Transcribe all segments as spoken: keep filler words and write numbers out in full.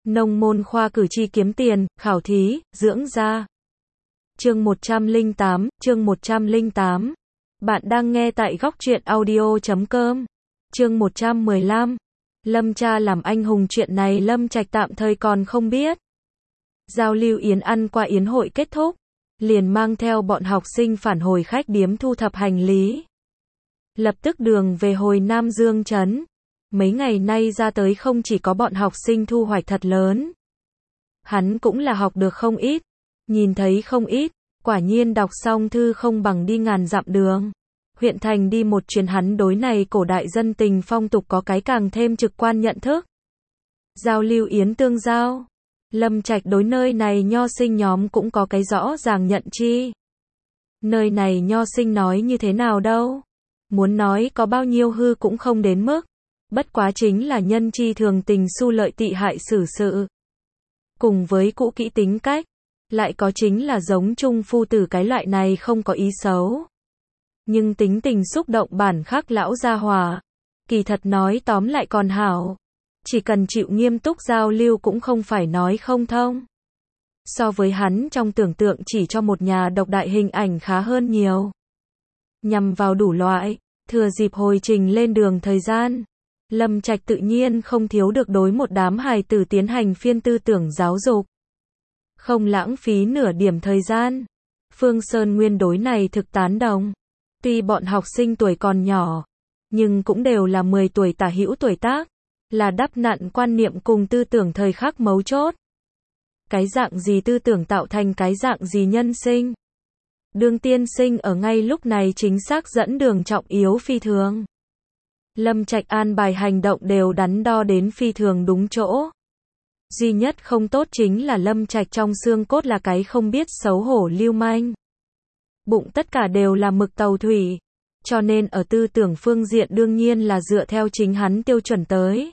Nông môn khoa cử tri kiếm tiền, khảo thí, dưỡng da. Chương một trăm lẻ tám, chương một trăm lẻ tám. Bạn đang nghe tại góc truyện audio chấm com. Chương một trăm mười lăm. Lâm cha làm anh hùng, chuyện này Lâm Trạch tạm thời còn không biết. Giao lưu yến ăn qua yến hội kết thúc, liền mang theo bọn học sinh phản hồi khách điếm thu thập hành lý. Lập tức đường về hồi Nam Dương trấn. Mấy ngày nay ra tới không chỉ có bọn học sinh thu hoạch thật lớn. Hắn cũng là học được không ít, nhìn thấy không ít, quả nhiên đọc xong thư không bằng đi ngàn dặm đường. Huyện thành đi một chuyến, hắn đối này cổ đại dân tình phong tục có cái càng thêm trực quan nhận thức. Giao lưu yến tương giao. Lâm Trạch đối nơi này nho sinh nhóm cũng có cái rõ ràng nhận chi. Nơi này nho sinh nói như thế nào đâu. Muốn nói có bao nhiêu hư cũng không đến mức. Bất quá chính là nhân chi thường tình, su lợi tị hại xử sự. Cùng với cũ kỹ tính cách, lại có chính là giống trung phu tử cái loại này không có ý xấu. Nhưng tính tình xúc động bản khắc lão gia hòa. Kỳ thật nói tóm lại còn hảo. Chỉ cần chịu nghiêm túc giao lưu cũng không phải nói không thông. So với hắn trong tưởng tượng chỉ cho một nhà độc đại hình ảnh khá hơn nhiều. Nhằm vào đủ loại, thừa dịp hồi trình lên đường thời gian, Lâm Trạch tự nhiên không thiếu được đối một đám hài tử tiến hành phiên tư tưởng giáo dục. Không lãng phí nửa điểm thời gian. Phương Sơn Nguyên đối này thực tán đồng. Tuy bọn học sinh tuổi còn nhỏ, nhưng cũng đều là mười tuổi tả hữu tuổi tác, là đắp nặn quan niệm cùng tư tưởng thời khắc mấu chốt. Cái dạng gì tư tưởng tạo thành cái dạng gì nhân sinh. Đường tiên sinh ở ngay lúc này chính xác dẫn đường trọng yếu phi thường. Lâm Trạch an bài hành động đều đắn đo đến phi thường đúng chỗ. Duy nhất không tốt chính là Lâm Trạch trong xương cốt là cái không biết xấu hổ lưu manh. Bụng tất cả đều là mực tàu thủy, cho nên ở tư tưởng phương diện đương nhiên là dựa theo chính hắn tiêu chuẩn tới.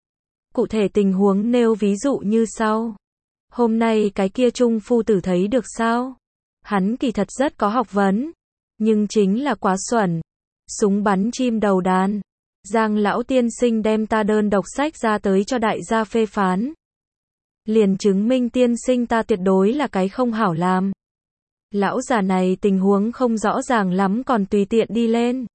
Cụ thể tình huống nêu ví dụ như sau. Hôm nay cái kia trung phu tử thấy được sao? Hắn kỳ thật rất có học vấn, nhưng chính là quá xuẩn. Súng bắn chim đầu đàn. Giang lão tiên sinh đem ta đơn độc sách ra tới cho đại gia phê phán. Liền chứng minh tiên sinh ta tuyệt đối là cái không hảo làm. Lão già này tình huống không rõ ràng lắm còn tùy tiện đi lên.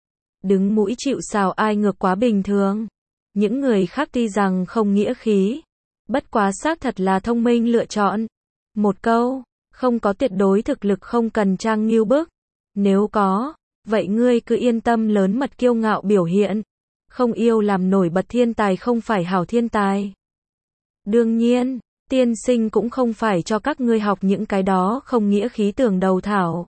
Đứng mũi chịu sào ai ngược quá bình thường. Những người khác tuy rằng không nghĩa khí, bất quá xác thật là thông minh lựa chọn. Một câu, không có tuyệt đối thực lực không cần trang nghiêu bức. Nếu có, vậy ngươi cứ yên tâm lớn mật kiêu ngạo biểu hiện. Không yêu làm nổi bật thiên tài không phải hảo thiên tài. Đương nhiên, tiên sinh cũng không phải cho các ngươi học những cái đó không nghĩa khí tưởng đầu thảo.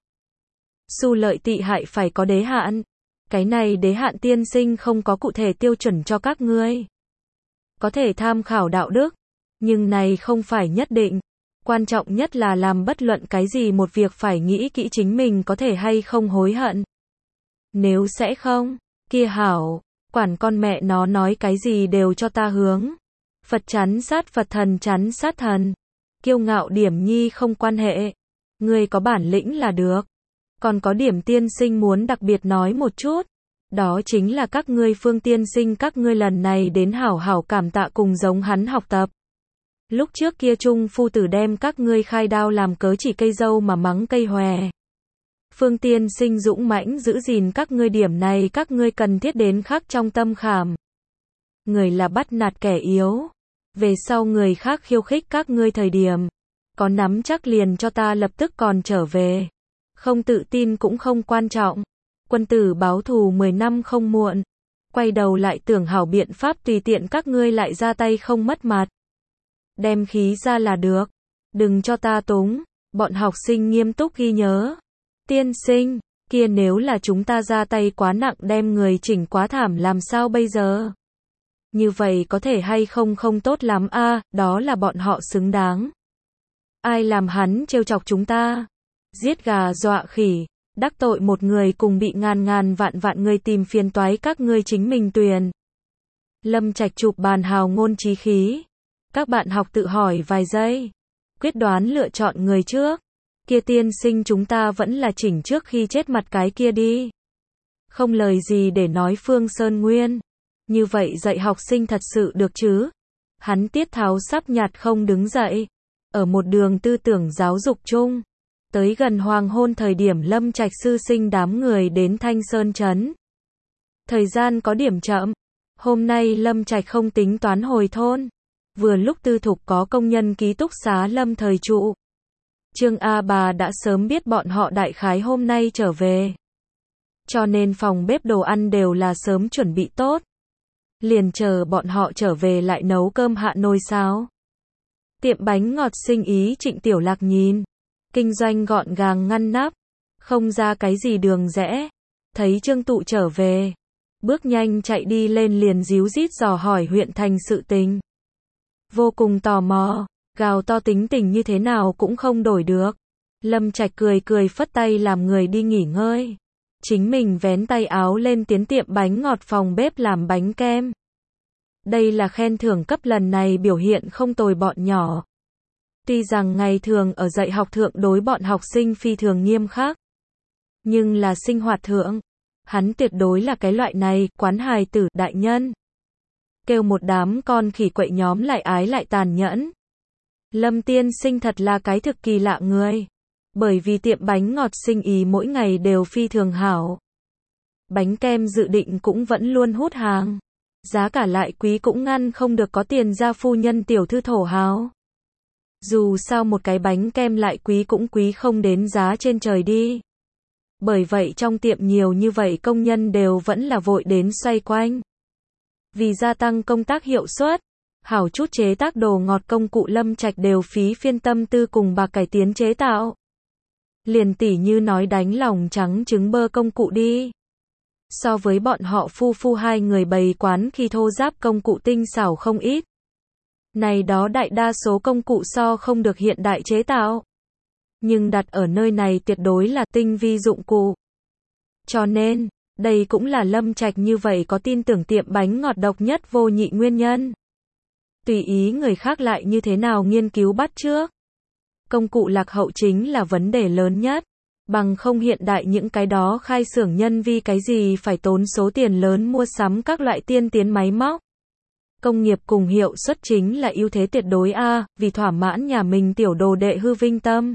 Su lợi tị hại phải có đế hạn. Cái này đế hạn tiên sinh không có cụ thể tiêu chuẩn cho các ngươi. Có thể tham khảo đạo đức, nhưng này không phải nhất định. Quan trọng nhất là làm bất luận cái gì một việc phải nghĩ kỹ chính mình có thể hay không hối hận. Nếu sẽ không, kia hảo, quản con mẹ nó nói cái gì đều cho ta hướng. Phật chắn sát Phật, thần chắn sát thần. Kiêu ngạo điểm nhi không quan hệ. Ngươi có bản lĩnh là được. Còn có điểm tiên sinh muốn đặc biệt nói một chút. Đó chính là các ngươi Phương tiên sinh các ngươi lần này đến hảo hảo cảm tạ cùng giống hắn học tập. Lúc trước kia trung phu tử đem các ngươi khai đao làm cớ chỉ cây dâu mà mắng cây hòe. Phương tiên sinh dũng mãnh giữ gìn các ngươi, điểm này các ngươi cần thiết đến khắc trong tâm khảm. Người là bắt nạt kẻ yếu. Về sau người khác khiêu khích các ngươi thời điểm, có nắm chắc liền cho ta lập tức còn trở về. Không tự tin cũng không quan trọng. Quân tử báo thù mười năm không muộn. Quay đầu lại tưởng hảo biện pháp tùy tiện các ngươi lại ra tay không mất mặt. Đem khí ra là được. Đừng cho ta túng. Bọn học sinh nghiêm túc ghi nhớ. Tiên sinh, kia nếu là chúng ta ra tay quá nặng đem người chỉnh quá thảm làm sao bây giờ? Như vậy có thể hay không không tốt lắm a, à, đó là bọn họ xứng đáng. Ai làm hắn trêu chọc chúng ta? Giết gà dọa khỉ, đắc tội một người cùng bị ngàn ngàn vạn vạn người tìm phiền toái các ngươi chính mình tuyền. Lâm Trạch chụp bàn hào ngôn chí khí. Các bạn học tự hỏi vài giây. Quyết đoán lựa chọn người trước. Kia tiên sinh chúng ta vẫn là chỉnh trước khi chết mặt cái kia đi. Không lời gì để nói Phương Sơn Nguyên. Như vậy dạy học sinh thật sự được chứ? Hắn tiết tháo sắp nhạt không đứng dậy. Ở một đường tư tưởng giáo dục chung. Tới gần hoàng hôn thời điểm Lâm Trạch sư sinh đám người đến Thanh Sơn Trấn. Thời gian có điểm chậm. Hôm nay Lâm Trạch không tính toán hồi thôn. Vừa lúc Tư Thục có công nhân ký túc xá Lâm thời trụ. Trương A Bà đã sớm biết bọn họ đại khái hôm nay trở về. Cho nên phòng bếp đồ ăn đều là sớm chuẩn bị tốt. Liền chờ bọn họ trở về lại nấu cơm hạ nồi sao. Tiệm bánh ngọt sinh ý Trịnh Tiểu Lạc nhìn. Kinh doanh gọn gàng ngăn nắp. Không ra cái gì đường rẽ. Thấy Trương Tụ trở về. Bước nhanh chạy đi lên liền díu dít dò hỏi huyện thành sự tình. Vô cùng tò mò. Gào to tính tình như thế nào cũng không đổi được. Lâm Trạch cười cười phất tay làm người đi nghỉ ngơi. Chính mình vén tay áo lên tiến tiệm bánh ngọt phòng bếp làm bánh kem. Đây là khen thưởng cấp lần này biểu hiện không tồi bọn nhỏ. Tuy rằng ngày thường ở dạy học thượng đối bọn học sinh phi thường nghiêm khắc. Nhưng là sinh hoạt thượng. Hắn tuyệt đối là cái loại này, quán hài tử, đại nhân. Kêu một đám con khỉ quậy nhóm lại ái lại tàn nhẫn. Lâm tiên sinh thật là cái thực kỳ lạ người. Bởi vì tiệm bánh ngọt sinh ý mỗi ngày đều phi thường hảo. Bánh kem dự định cũng vẫn luôn hút hàng. Giá cả lại quý cũng ngăn không được có tiền ra phu nhân tiểu thư thổ hào. Dù sao một cái bánh kem lại quý cũng quý không đến giá trên trời đi. Bởi vậy trong tiệm nhiều như vậy công nhân đều vẫn là vội đến xoay quanh. Vì gia tăng công tác hiệu suất, hảo chút chế tác đồ ngọt công cụ Lâm Trạch đều phí phiên tâm tư cùng bạc cải tiến chế tạo. Liền tỉ như nói đánh lòng trắng trứng bơ công cụ đi. So với bọn họ phu phu hai người bày quán khi thô giáp công cụ tinh xảo không ít. Này đó đại đa số công cụ so không được hiện đại chế tạo. Nhưng đặt ở nơi này tuyệt đối là tinh vi dụng cụ. Cho nên, đây cũng là Lâm Trạch như vậy có tin tưởng tiệm bánh ngọt độc nhất vô nhị nguyên nhân. Tùy ý người khác lại như thế nào nghiên cứu bắt chước. Công cụ lạc hậu chính là vấn đề lớn nhất. Bằng không hiện đại những cái đó khai xưởng nhân vi cái gì phải tốn số tiền lớn mua sắm các loại tiên tiến máy móc. Công nghiệp cùng hiệu suất chính là ưu thế tuyệt đối a, vì thỏa mãn nhà mình tiểu đồ đệ hư vinh tâm.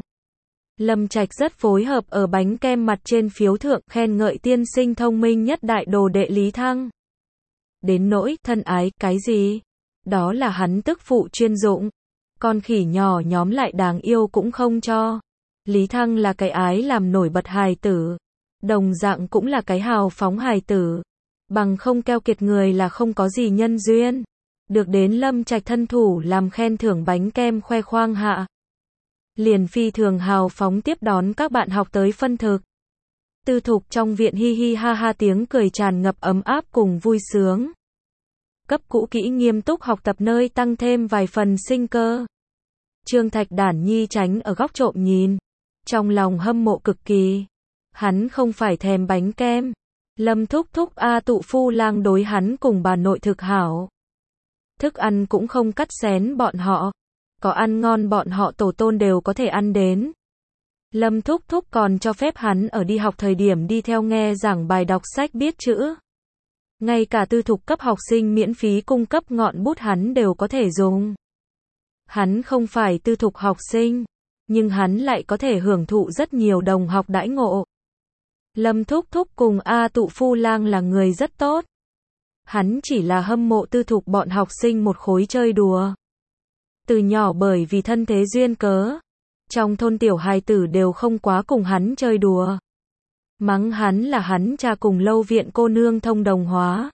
Lâm Trạch rất phối hợp ở bánh kem mặt trên phiếu thượng khen ngợi tiên sinh thông minh nhất đại đồ đệ Lý Thăng. Đến nỗi thân ái, cái gì? Đó là hắn tức phụ chuyên dụng. Con khỉ nhỏ nhóm lại đáng yêu cũng không cho. Lý Thăng là cái ái làm nổi bật hài tử. Đồng dạng cũng là cái hào phóng hài tử. Bằng không keo kiệt người là không có gì nhân duyên. Được đến Lâm Trạch thân thủ làm khen thưởng bánh kem khoe khoang hạ. Liền phi thường hào phóng tiếp đón các bạn học tới phân thực. Tư Thục trong viện hi hi ha ha tiếng cười tràn ngập ấm áp cùng vui sướng. Cấp cũ kỹ nghiêm túc học tập nơi tăng thêm vài phần sinh cơ. Trương Thạch Đản Nhi tránh ở góc trộm nhìn. Trong lòng hâm mộ cực kỳ. Hắn không phải thèm bánh kem. Lâm thúc thúc A tụ phu lang đối hắn cùng bà nội thực hảo. Thức ăn cũng không cắt xén bọn họ. Có ăn ngon bọn họ tổ tôn đều có thể ăn đến. Lâm thúc thúc còn cho phép hắn ở đi học thời điểm đi theo nghe giảng bài đọc sách biết chữ. Ngay cả tư thục cấp học sinh miễn phí cung cấp ngọn bút hắn đều có thể dùng. Hắn không phải tư thục học sinh, nhưng hắn lại có thể hưởng thụ rất nhiều đồng học đãi ngộ. Lâm thúc thúc cùng A tụ phu lang là người rất tốt. Hắn chỉ là hâm mộ tư thục bọn học sinh một khối chơi đùa. Từ nhỏ bởi vì thân thế duyên cớ, trong thôn tiểu hài tử đều không quá cùng hắn chơi đùa. Mắng hắn là hắn cha cùng lâu viện cô nương thông đồng hóa.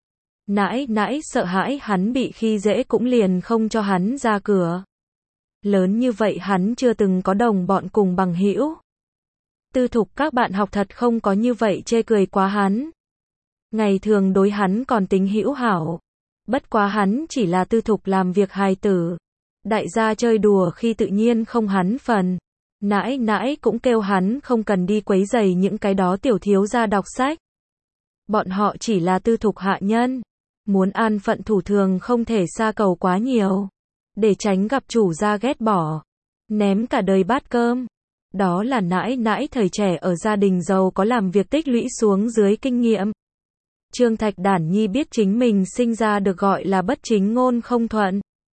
Nãi nãi sợ hãi hắn bị khi dễ cũng liền không cho hắn ra cửa. Lớn như vậy hắn chưa từng có đồng bọn cùng bằng hữu. Tư thục các bạn học thật không có như vậy chê cười quá hắn. Ngày thường đối hắn còn tính hữu hảo. Bất quá hắn chỉ là tư thục làm việc hài tử. Đại gia chơi đùa khi tự nhiên không hắn phần. Nãi nãi cũng kêu hắn không cần đi quấy rầy những cái đó tiểu thiếu gia đọc sách. Bọn họ chỉ là tư thục hạ nhân. Muốn an phận thủ thường không thể xa cầu quá nhiều. Để tránh gặp chủ gia ghét bỏ. Ném cả đời bát cơm. Đó là nãi nãi thời trẻ ở gia đình giàu có làm việc tích lũy xuống dưới kinh nghiệm. Trương Thạch Đản Nhi biết chính mình sinh ra được gọi là bất chính ngôn không thuận.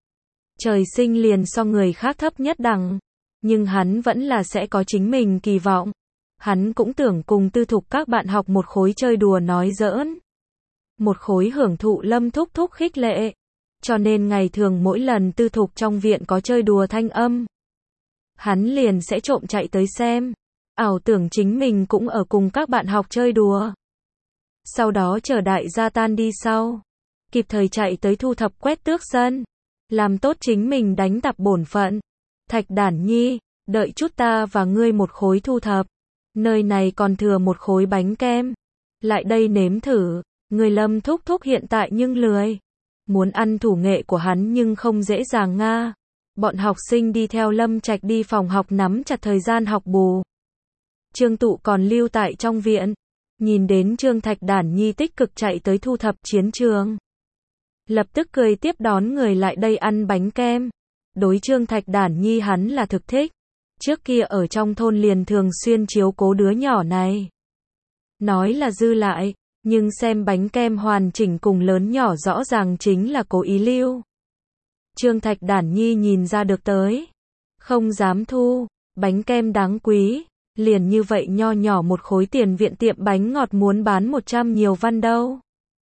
Trời sinh liền so người khác thấp nhất đẳng. Nhưng hắn vẫn là sẽ có chính mình kỳ vọng. Hắn cũng tưởng cùng Tư Thục các bạn học một khối chơi đùa nói giỡn. Một khối hưởng thụ Lâm Thúc Thúc khích lệ. Cho nên ngày thường mỗi lần Tư Thục trong viện có chơi đùa thanh âm, hắn liền sẽ trộm chạy tới xem. Ảo tưởng chính mình cũng ở cùng các bạn học chơi đùa. Sau đó chờ đại gia tan đi sau. Kịp thời chạy tới thu thập quét tước sân. Làm tốt chính mình đánh tạp bổn phận. Thạch Đản Nhi, đợi chút ta và ngươi một khối thu thập. Nơi này còn thừa một khối bánh kem. Lại đây nếm thử. Người Lâm Thúc Thúc hiện tại nhưng lười. Muốn ăn thủ nghệ của hắn nhưng không dễ dàng nga. Bọn học sinh đi theo Lâm Trạch đi phòng học nắm chặt thời gian học bù. Trương Tụ còn lưu tại trong viện. Nhìn đến Trương Thạch Đản Nhi tích cực chạy tới thu thập chiến trường. Lập tức cười tiếp đón người lại đây ăn bánh kem. Đối Trương Thạch Đản Nhi hắn là thực thích. Trước kia ở trong thôn liền thường xuyên chiếu cố đứa nhỏ này. Nói là dư lại, nhưng xem bánh kem hoàn chỉnh cùng lớn nhỏ rõ ràng chính là cố ý lưu. Trương Thạch Đản Nhi nhìn ra được tới. Không dám thu, bánh kem đáng quý. Liền như vậy nho nhỏ một khối tiền viện tiệm bánh ngọt muốn bán một trăm nhiều văn đâu.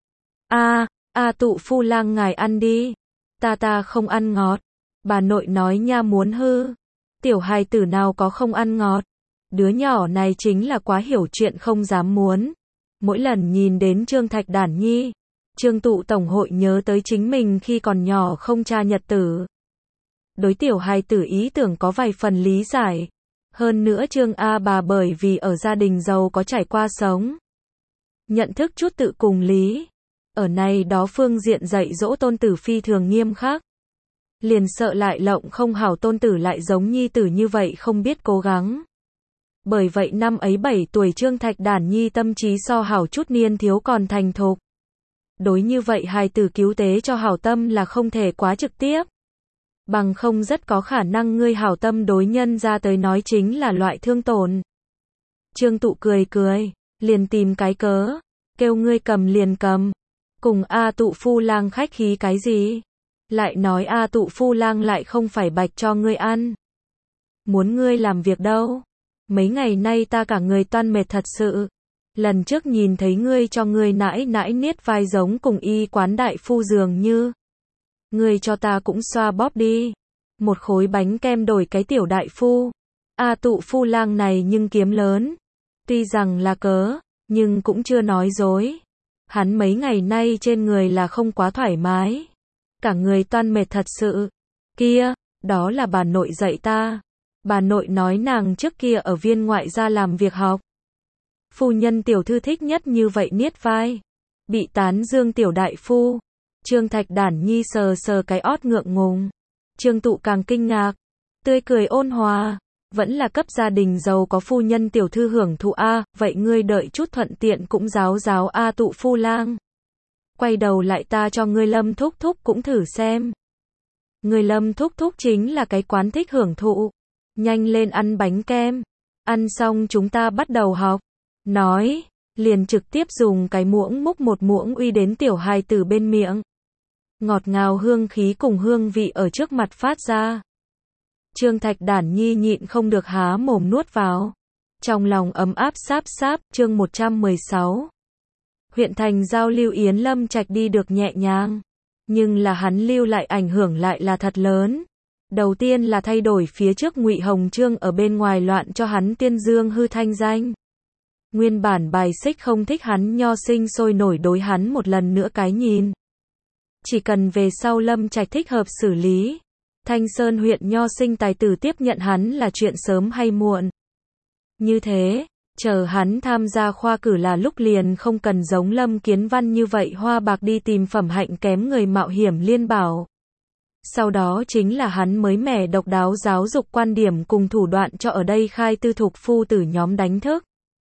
A, a Tụ phu lang ngài ăn đi. Ta ta không ăn ngọt. Bà nội nói nha muốn hư. Tiểu hài tử nào có không ăn ngọt. Đứa nhỏ này chính là quá hiểu chuyện không dám muốn. Mỗi lần nhìn đến Trương Thạch Đản Nhi, Trương Tụ tổng hội nhớ tới chính mình khi còn nhỏ không cha nhật tử. Đối tiểu hài tử ý tưởng có vài phần lý giải. Hơn nữa Trương A bà bởi vì ở gia đình giàu có trải qua sống. Nhận thức chút tự cùng lý. Ở này đó phương diện dạy dỗ tôn tử phi thường nghiêm khắc. Liền sợ lại lộng không hảo tôn tử lại giống nhi tử như vậy không biết cố gắng. Bởi vậy năm ấy bảy tuổi Trương Thạch Đản Nhi tâm trí so hảo chút niên thiếu còn thành thục. Đối như vậy hài tử cứu tế cho hảo tâm là không thể quá trực tiếp. Bằng không rất có khả năng ngươi hảo tâm đối nhân ra tới nói chính là loại thương tổn. Trương Tụ cười cười, liền tìm cái cớ, kêu ngươi cầm liền cầm. Cùng A Tụ phu lang khách khí cái gì? Lại nói A Tụ phu lang lại không phải bạch cho ngươi ăn. Muốn ngươi làm việc đâu. Mấy ngày nay ta cả người toan mệt thật sự. Lần trước nhìn thấy ngươi cho ngươi nãi nãi niết vai giống cùng y quán đại phu dường như. Ngươi cho ta cũng xoa bóp đi. Một khối bánh kem đổi cái tiểu đại phu. A Tụ phu lang này nhưng kiếm lớn. Tuy rằng là cớ, nhưng cũng chưa nói dối. Hắn mấy ngày nay trên người là không quá thoải mái. Cả người toan mệt thật sự. Kia, đó là bà nội dạy ta. Bà nội nói nàng trước kia ở viên ngoại gia làm việc học. Phu nhân tiểu thư thích nhất như vậy niết vai. Bị tán dương tiểu đại phu. Trương Thạch Đản Nhi sờ sờ cái ót ngượng ngùng. Trương Tụ càng kinh ngạc. Tươi cười ôn hòa. Vẫn là cấp gia đình giàu có phu nhân tiểu thư hưởng thụ A, vậy ngươi đợi chút thuận tiện cũng giáo giáo A Tụ phu lang. Quay đầu lại ta cho ngươi Lâm Thúc Thúc cũng thử xem. Người Lâm Thúc Thúc chính là cái quán thích hưởng thụ. Nhanh lên ăn bánh kem. Ăn xong chúng ta bắt đầu học. Nói, liền trực tiếp dùng cái muỗng múc một muỗng uy đến tiểu hài tử bên miệng. Ngọt ngào hương khí cùng hương vị ở trước mặt phát ra. Trương Thạch Đản Nhi nhịn không được há mồm nuốt vào. Trong lòng ấm áp sáp sáp, chương một trăm mười sáu. Huyện thành giao lưu Yến Lâm Trạch đi được nhẹ nhàng. Nhưng là hắn lưu lại ảnh hưởng lại là thật lớn. Đầu tiên là thay đổi phía trước Ngụy Hồng Trương ở bên ngoài loạn cho hắn tiên dương hư thanh danh. Nguyên bản bài xích không thích hắn nho sinh sôi nổi đối hắn một lần nữa cái nhìn. Chỉ cần về sau Lâm Trạch thích hợp xử lý. Thanh Sơn huyện nho sinh tài tử tiếp nhận hắn là chuyện sớm hay muộn. Như thế, chờ hắn tham gia khoa cử là lúc liền không cần giống Lâm Kiến Văn như vậy hoa bạc đi tìm phẩm hạnh kém người mạo hiểm liên bảo. Sau đó chính là hắn mới mẻ độc đáo giáo dục quan điểm cùng thủ đoạn cho ở đây khai tư thục phu tử nhóm đánh thức.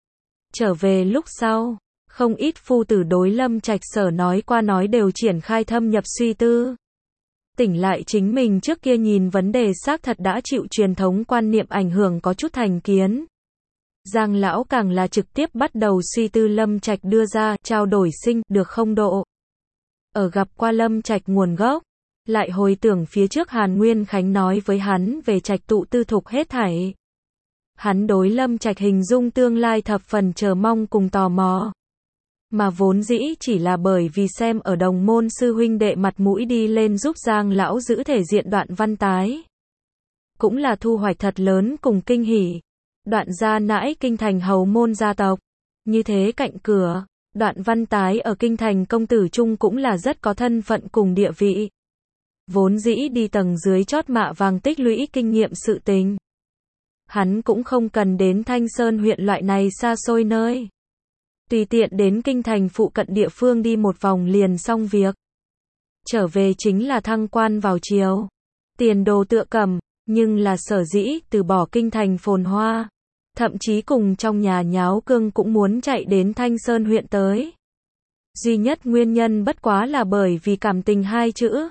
Trở về lúc sau, không ít phu tử đối Lâm Trạch sở nói qua nói đều triển khai thâm nhập suy tư. Tỉnh lại chính mình trước kia nhìn vấn đề xác thật đã chịu truyền thống quan niệm ảnh hưởng có chút thành kiến. Giang lão càng là trực tiếp bắt đầu suy tư Lâm Trạch đưa ra trao đổi sinh được không độ. Ở gặp qua Lâm Trạch nguồn gốc, Lại hồi tưởng phía trước Hàn Nguyên Khánh nói với hắn về trạch tụ tư thục hết thảy. Hắn đối Lâm Trạch hình dung tương lai thập phần chờ mong cùng tò mò. Mà vốn dĩ chỉ là bởi vì xem ở đồng môn sư huynh đệ mặt mũi đi lên giúp Giang lão giữ thể diện Đoạn Văn Tái. Cũng là thu hoạch thật lớn cùng kinh hỉ. Đoạn gia nãi kinh thành hầu môn gia tộc. Như thế cạnh cửa, Đoạn Văn Tái ở kinh thành công tử trung cũng là rất có thân phận cùng địa vị. Vốn dĩ đi tầng dưới chót mạ vàng tích lũy kinh nghiệm sự tình. Hắn cũng không cần đến Thanh Sơn huyện loại này xa xôi nơi. Tùy tiện đến kinh thành phụ cận địa phương đi một vòng liền xong việc. Trở về chính là thăng quan vào chiều. Tiền đồ tựa cầm, nhưng là sở dĩ từ bỏ kinh thành phồn hoa. Thậm chí cùng trong nhà nháo cương cũng muốn chạy đến Thanh Sơn huyện tới. Duy nhất nguyên nhân bất quá là bởi vì cảm tình hai chữ.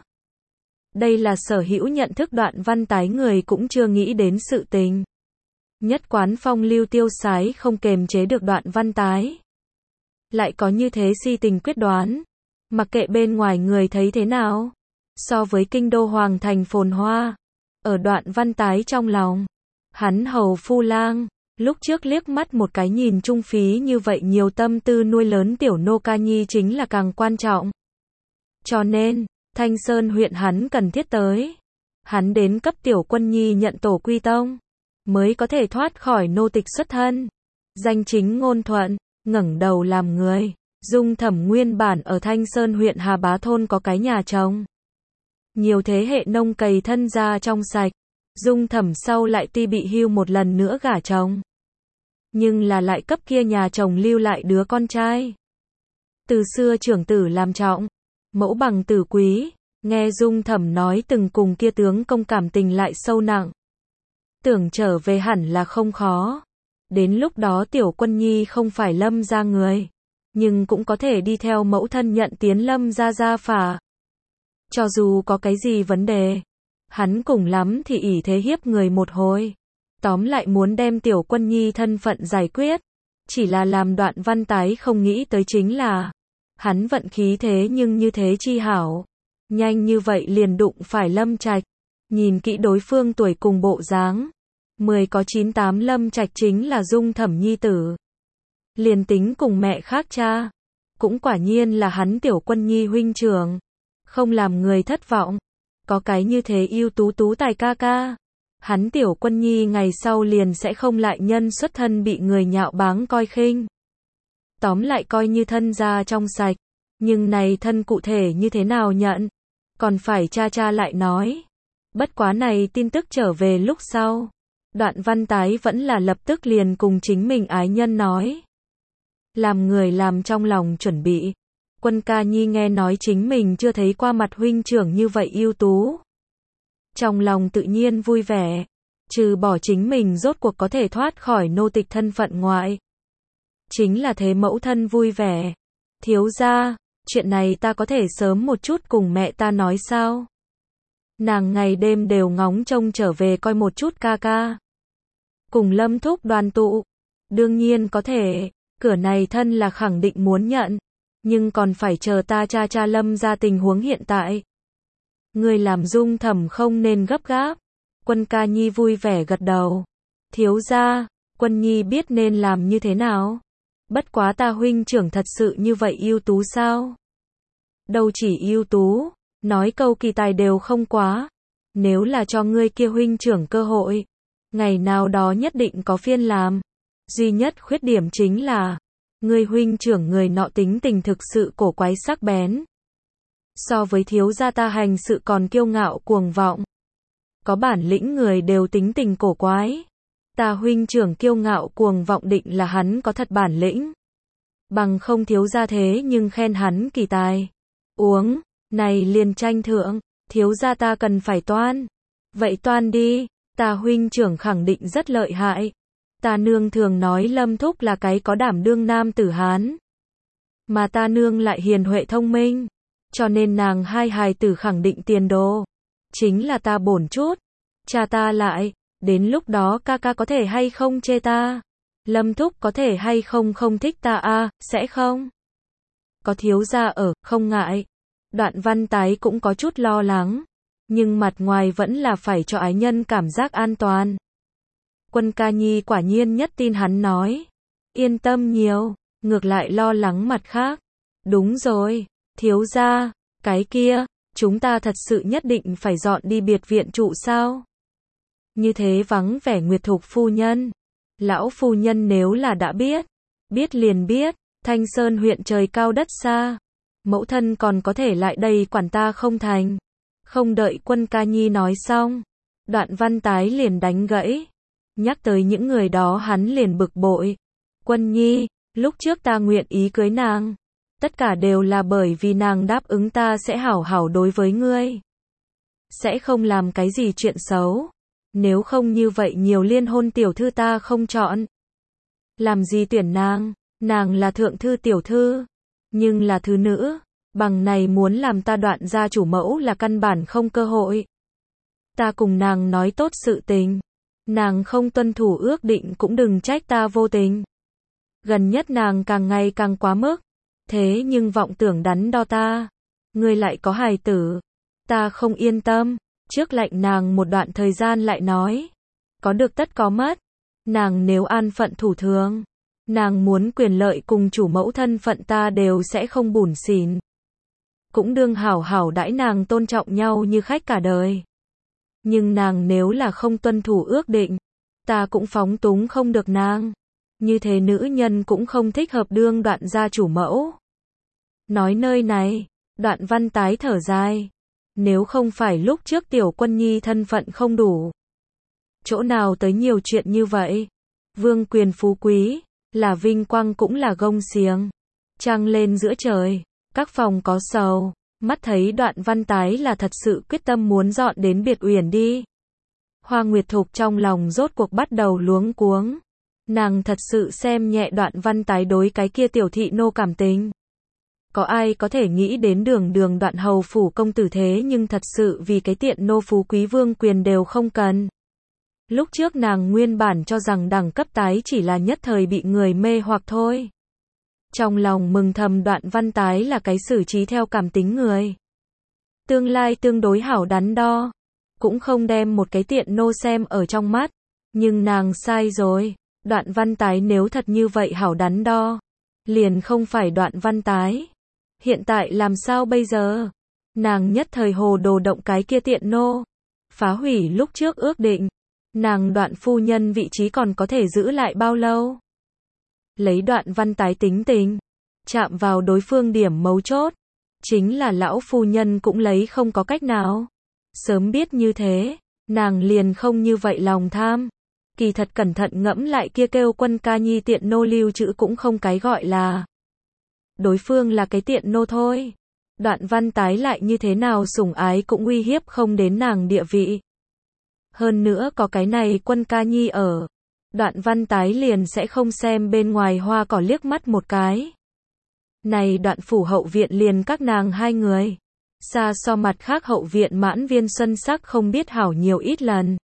Đây là sở hữu nhận thức Đoạn Văn Tái người cũng chưa nghĩ đến sự tình. Nhất quán phong lưu tiêu sái không kềm chế được Đoạn Văn Tái. Lại có như thế si tình quyết đoán. Mặc kệ bên ngoài người thấy thế nào. So với kinh đô hoàng thành phồn hoa. Ở Đoạn Văn Tái trong lòng. Hắn hầu phu lang. Lúc trước liếc mắt một cái nhìn trung phí như vậy nhiều tâm tư nuôi lớn tiểu nô ca nhi chính là càng quan trọng. Cho nên, Thanh Sơn huyện hắn cần thiết tới. Hắn đến cấp tiểu quân nhi nhận tổ quy tông. Mới có thể thoát khỏi nô tịch xuất thân. Danh chính ngôn thuận, ngẩng đầu làm người. Dung Thẩm nguyên bản ở Thanh Sơn huyện Hà Bá thôn có cái nhà chồng. Nhiều thế hệ nông cày thân gia trong sạch. Dung Thẩm sau lại tuy bị hưu một lần nữa gả chồng. Nhưng là lại cấp kia nhà chồng lưu lại đứa con trai. Từ xưa trưởng tử làm trọng, mẫu bằng tử quý. Nghe Dung Thẩm nói từng cùng kia tướng công cảm tình lại sâu nặng. Tưởng trở về hẳn là không khó. Đến lúc đó tiểu quân nhi không phải Lâm gia người. Nhưng cũng có thể đi theo mẫu thân nhận tiến Lâm gia gia phả. Cho dù có cái gì vấn đề. Hắn cùng lắm thì ỷ thế hiếp người một hồi. Tóm lại muốn đem tiểu quân nhi thân phận giải quyết. Chỉ là làm Đoạn Văn Tái không nghĩ tới chính là. Hắn vận khí thế nhưng như thế chi hảo. Nhanh như vậy liền đụng phải Lâm Trạch. Nhìn kỹ đối phương tuổi cùng bộ dáng. Mười có chín tám Lâm Trạch chính là Dung Thẩm nhi tử. Liền tính cùng mẹ khác cha. Cũng quả nhiên là hắn tiểu quân nhi huynh trưởng. Không làm người thất vọng. Có cái như thế ưu tú tú tài ca ca. Hắn tiểu quân nhi ngày sau liền sẽ không lại nhân xuất thân bị người nhạo báng coi khinh. Tóm lại coi như thân gia trong sạch. Nhưng này thân cụ thể như thế nào nhận. Còn phải cha cha lại nói. Bất quá này tin tức trở về lúc sau. Đoạn Văn Tái vẫn là lập tức liền cùng chính mình ái nhân nói. Làm người làm trong lòng chuẩn bị. Quân ca nhi nghe nói chính mình chưa thấy qua mặt huynh trưởng như vậy ưu tú. Trong lòng tự nhiên vui vẻ. Trừ bỏ chính mình rốt cuộc có thể thoát khỏi nô tịch thân phận ngoại. Chính là thế mẫu thân vui vẻ. Thiếu gia, chuyện này ta có thể sớm một chút cùng mẹ ta nói sao? Nàng ngày đêm đều ngóng trông trở về coi một chút ca ca. Cùng Lâm thúc đoàn tụ. Đương nhiên có thể, cửa này thân là khẳng định muốn nhận. Nhưng còn phải chờ ta cha cha Lâm ra tình huống hiện tại. Người làm Dung Thẩm không nên gấp gáp. Quân ca nhi vui vẻ gật đầu. Thiếu gia, quân nhi biết nên làm như thế nào. Bất quá ta huynh trưởng thật sự như vậy ưu tú sao? Đâu chỉ ưu tú, nói câu kỳ tài đều không quá. Nếu là cho ngươi kia huynh trưởng cơ hội, ngày nào đó nhất định có phiên làm. Duy nhất khuyết điểm chính là, ngươi huynh trưởng người nọ tính tình thực sự cổ quái sắc bén. So với thiếu gia ta hành sự còn kiêu ngạo cuồng vọng. Có bản lĩnh người đều tính tình cổ quái. Ta huynh trưởng kiêu ngạo cuồng vọng định là hắn có thật bản lĩnh. Bằng không thiếu gia thế nhưng khen hắn kỳ tài. Uống, này liền tranh thượng, thiếu gia ta cần phải toan. Vậy toan đi, ta huynh trưởng khẳng định rất lợi hại. Ta nương thường nói Lâm thúc là cái có đảm đương nam tử Hán. Mà ta nương lại hiền huệ thông minh. Cho nên nàng hai hài tử khẳng định tiền đồ. Chính là ta bổn chút. Cha ta lại, đến lúc đó ca ca có thể hay không chê ta. Lâm thúc có thể hay không không thích ta a à, sẽ không. Có thiếu gia ở, không ngại. Đoạn Văn Tái cũng có chút lo lắng, nhưng mặt ngoài vẫn là phải cho ái nhân cảm giác an toàn. Quân Ca Nhi quả nhiên nhất tin hắn nói. Yên tâm nhiều, ngược lại lo lắng mặt khác. Đúng rồi, thiếu gia, cái kia, chúng ta thật sự nhất định phải dọn đi biệt viện trụ sao? Như thế vắng vẻ Nguyệt Thục phu nhân. Lão phu nhân nếu là đã biết, biết liền biết, Thanh Sơn huyện trời cao đất xa. Mẫu thân còn có thể lại đây quản ta không thành. Không đợi Quân Ca Nhi nói xong, Đoạn Văn Tái liền đánh gãy. Nhắc tới những người đó hắn liền bực bội. Quân Nhi, lúc trước ta nguyện ý cưới nàng. Tất cả đều là bởi vì nàng đáp ứng ta sẽ hảo hảo đối với ngươi. Sẽ không làm cái gì chuyện xấu. Nếu không như vậy nhiều liên hôn tiểu thư ta không chọn. Làm gì tuyển nàng, nàng là thượng thư tiểu thư. Nhưng là thứ nữ, bằng này muốn làm ta Đoạn gia chủ mẫu là căn bản không cơ hội. Ta cùng nàng nói tốt sự tình. Nàng không tuân thủ ước định cũng đừng trách ta vô tình. Gần nhất nàng càng ngày càng quá mức. Thế nhưng vọng tưởng đắn đo ta. Ngươi lại có hài tử. Ta không yên tâm. Trước lạnh nàng một đoạn thời gian lại nói. Có được tất có mất. Nàng nếu an phận thủ thường. Nàng muốn quyền lợi cùng chủ mẫu thân phận ta đều sẽ không bủn xỉn. Cũng đương hảo hảo đãi nàng tôn trọng nhau như khách cả đời. Nhưng nàng nếu là không tuân thủ ước định. Ta cũng phóng túng không được nàng. Như thế nữ nhân cũng không thích hợp đương Đoạn gia chủ mẫu. Nói nơi này, Đoạn Văn Tái thở dài. Nếu không phải lúc trước Tiểu Quân Nhi thân phận không đủ. Chỗ nào tới nhiều chuyện như vậy. Vương quyền phú quý, là vinh quang cũng là gông xiềng. Trăng lên giữa trời, các phòng có sầu. Mắt thấy Đoạn Văn Tái là thật sự quyết tâm muốn dọn đến biệt uyển đi. Hoa Nguyệt Thục trong lòng rốt cuộc bắt đầu luống cuống. Nàng thật sự xem nhẹ Đoạn Văn Tái đối cái kia tiểu thị nô cảm tình. Có ai có thể nghĩ đến đường đường Đoạn hầu phủ công tử thế nhưng thật sự vì cái tiện nô phú quý vương quyền đều không cần. Lúc trước nàng nguyên bản cho rằng đẳng cấp tái chỉ là nhất thời bị người mê hoặc thôi. Trong lòng mừng thầm Đoạn Văn Tái là cái xử trí theo cảm tính người. Tương lai tương đối hảo đắn đo. Cũng không đem một cái tiện nô xem ở trong mắt. Nhưng nàng sai rồi. Đoạn Văn Tái nếu thật như vậy hảo đắn đo. Liền không phải Đoạn Văn Tái. Hiện tại làm sao bây giờ? Nàng nhất thời hồ đồ động cái kia tiện nô. Phá hủy lúc trước ước định. Nàng Đoạn phu nhân vị trí còn có thể giữ lại bao lâu? Lấy Đoạn Văn Tái tính tình. Chạm vào đối phương điểm mấu chốt. Chính là lão phu nhân cũng lấy không có cách nào. Sớm biết như thế. Nàng liền không như vậy lòng tham. Kỳ thật cẩn thận ngẫm lại kia kêu Quân Ca Nhi tiện nô lưu trữ cũng không cái gọi là. Đối phương là cái tiện nô thôi. Đoạn Văn Tái lại như thế nào sủng ái cũng uy hiếp không đến nàng địa vị. Hơn nữa có cái này Quân Ca Nhi ở. Đoạn Văn Tái liền sẽ không xem bên ngoài hoa cỏ liếc mắt một cái. Này Đoạn phủ hậu viện liền các nàng hai người. Xa so mặt khác hậu viện Mãn Viên xuân sắc không biết hảo nhiều ít lần.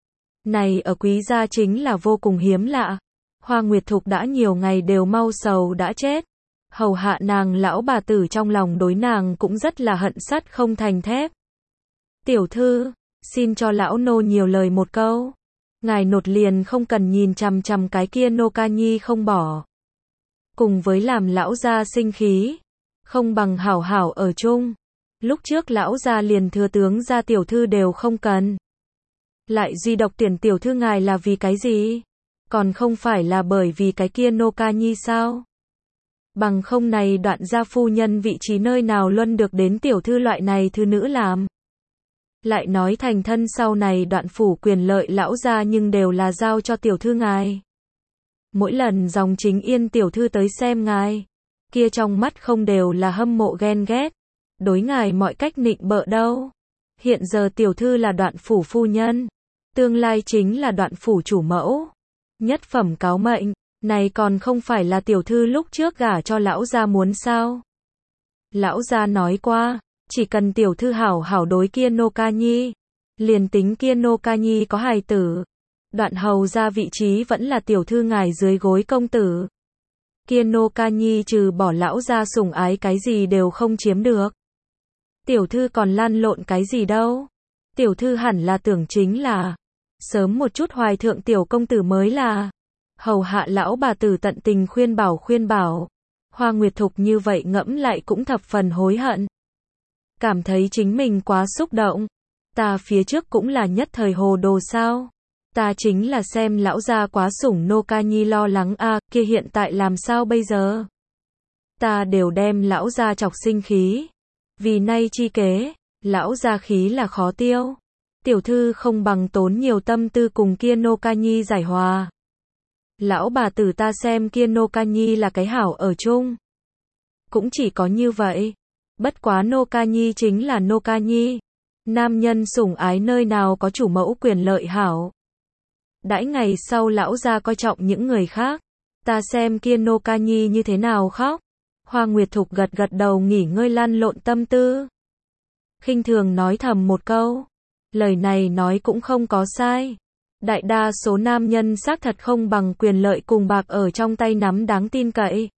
Này ở quý gia chính là vô cùng hiếm lạ. Hoa Nguyệt Thục đã nhiều ngày đều mau sầu đã chết. Hầu hạ nàng lão bà tử trong lòng đối nàng cũng rất là hận sắt không thành thép. Tiểu thư, xin cho lão nô nhiều lời một câu. Ngài nột liền không cần nhìn chằm chằm cái kia nô ca nhi không bỏ. Cùng với làm lão gia sinh khí. Không bằng hảo hảo ở chung. Lúc trước lão gia liền thừa tướng gia tiểu thư đều không cần. Lại duy độc tuyển tiểu thư ngài là vì cái gì? Còn không phải là bởi vì cái kia nô ca nhi sao? Bằng không này Đoạn gia phu nhân vị trí nơi nào luân được đến tiểu thư loại này thư nữ làm. Lại nói thành thân sau này Đoạn phủ quyền lợi lão gia nhưng đều là giao cho tiểu thư ngài. Mỗi lần dòng chính yên tiểu thư tới xem ngài, kia trong mắt không đều là hâm mộ ghen ghét, đối ngài mọi cách nịnh bợ đâu. Hiện giờ tiểu thư là Đoạn phủ phu nhân, tương lai chính là Đoạn phủ chủ mẫu. Nhất phẩm cáo mệnh, này còn không phải là tiểu thư lúc trước gả cho lão gia muốn sao? Lão gia nói qua, chỉ cần tiểu thư hảo hảo đối kia nô ca nhi, liền tính kia nô ca nhi có hài tử, Đoạn hầu gia vị trí vẫn là tiểu thư ngài dưới gối công tử. Kia nô ca nhi trừ bỏ lão gia sủng ái cái gì đều không chiếm được. Tiểu thư còn lăn lộn cái gì đâu? Tiểu thư hẳn là tưởng chính là sớm một chút hoài thượng tiểu công tử mới là. Hầu hạ lão bà tử tận tình khuyên bảo khuyên bảo. Hoa Nguyệt Thục như vậy ngẫm lại cũng thập phần hối hận. Cảm thấy chính mình quá xúc động. Ta phía trước cũng là nhất thời hồ đồ sao? Ta chính là xem lão gia quá sủng nô ca nhi lo lắng a, à, kia hiện tại làm sao bây giờ? Ta đều đem lão gia chọc sinh khí. Vì nay chi kế, lão gia khí là khó tiêu. Tiểu thư không bằng tốn nhiều tâm tư cùng kia nô ca nhi giải hòa. Lão bà tử ta xem kia nô ca nhi là cái hảo ở chung. Cũng chỉ có như vậy. Bất quá nô ca nhi chính là nô ca nhi. Nam nhân sủng ái nơi nào có chủ mẫu quyền lợi hảo. Đãi ngày sau lão gia coi trọng những người khác. Ta xem kia nô ca nhi như thế nào khóc. Hoa Nguyệt Thục gật gật đầu nghỉ ngơi lăn lộn tâm tư. Khinh thường nói thầm một câu. Lời này nói cũng không có sai. Đại đa số nam nhân xác thật không bằng quyền lợi cùng bạc ở trong tay nắm đáng tin cậy.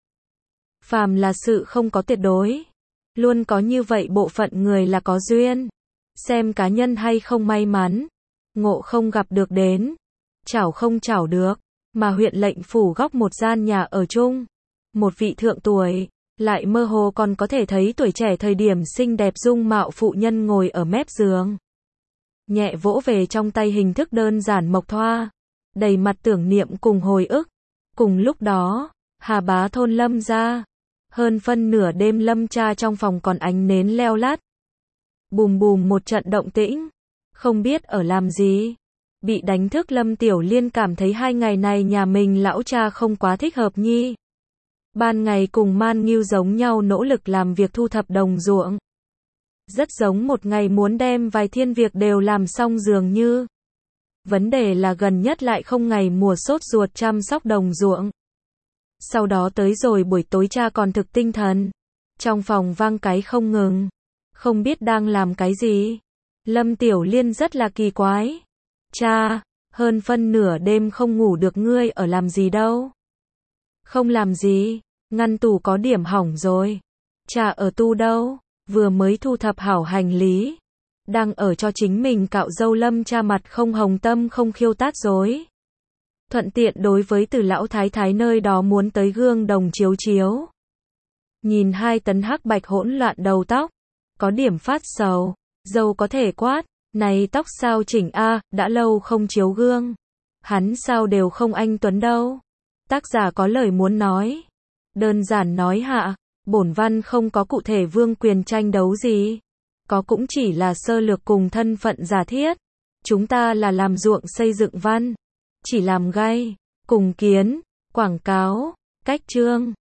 Phàm là sự không có tuyệt đối. Luôn có như vậy bộ phận người là có duyên. Xem cá nhân hay không may mắn. Ngộ không gặp được đến. Chảo không chảo được. Mà huyện lệnh phủ góc một gian nhà ở chung. Một vị thượng tuổi. Lại mơ hồ còn có thể thấy tuổi trẻ thời điểm xinh đẹp dung mạo phụ nhân ngồi ở mép giường. Nhẹ vỗ về trong tay hình thức đơn giản mộc thoa. Đầy mặt tưởng niệm cùng hồi ức. Cùng lúc đó, Hà Bá thôn Lâm ra. Hơn phân nửa đêm Lâm cha trong phòng còn ánh nến leo lát. Bùm bùm một trận động tĩnh. Không biết ở làm gì. Bị đánh thức Lâm Tiểu Liên cảm thấy hai ngày này nhà mình lão cha không quá thích hợp nhi. Ban ngày cùng Man Ngưu giống nhau nỗ lực làm việc thu thập đồng ruộng. Rất giống một ngày muốn đem vài thiên việc đều làm xong dường như. Vấn đề là gần nhất lại không ngày mùa sốt ruột chăm sóc đồng ruộng. Sau đó tới rồi buổi tối cha còn thực tinh thần. Trong phòng vang cái không ngừng. Không biết đang làm cái gì. Lâm Tiểu Liên rất là kỳ quái. Cha, hơn phân nửa đêm không ngủ được ngươi ở làm gì đâu. Không làm gì, ngăn tủ có điểm hỏng rồi. Cha ở tu đâu, vừa mới thu thập hảo hành lý. Đang ở cho chính mình cạo râu Lâm cha mặt không hồng tâm không khiêu tát dối. Thuận tiện đối với từ lão thái thái nơi đó muốn tới gương đồng chiếu chiếu. Nhìn hai tấn hắc bạch hỗn loạn đầu tóc. Có điểm phát sầu, dâu có thể quát. Này tóc sao chỉnh a, đã lâu không chiếu gương. Hắn sao đều không anh tuấn đâu. Tác giả có lời muốn nói. Đơn giản nói hạ, bổn văn không có cụ thể vương quyền tranh đấu gì. Có cũng chỉ là sơ lược cùng thân phận giả thiết. Chúng ta là làm ruộng xây dựng văn. Chỉ làm gay, cùng kiến, quảng cáo, cách chương.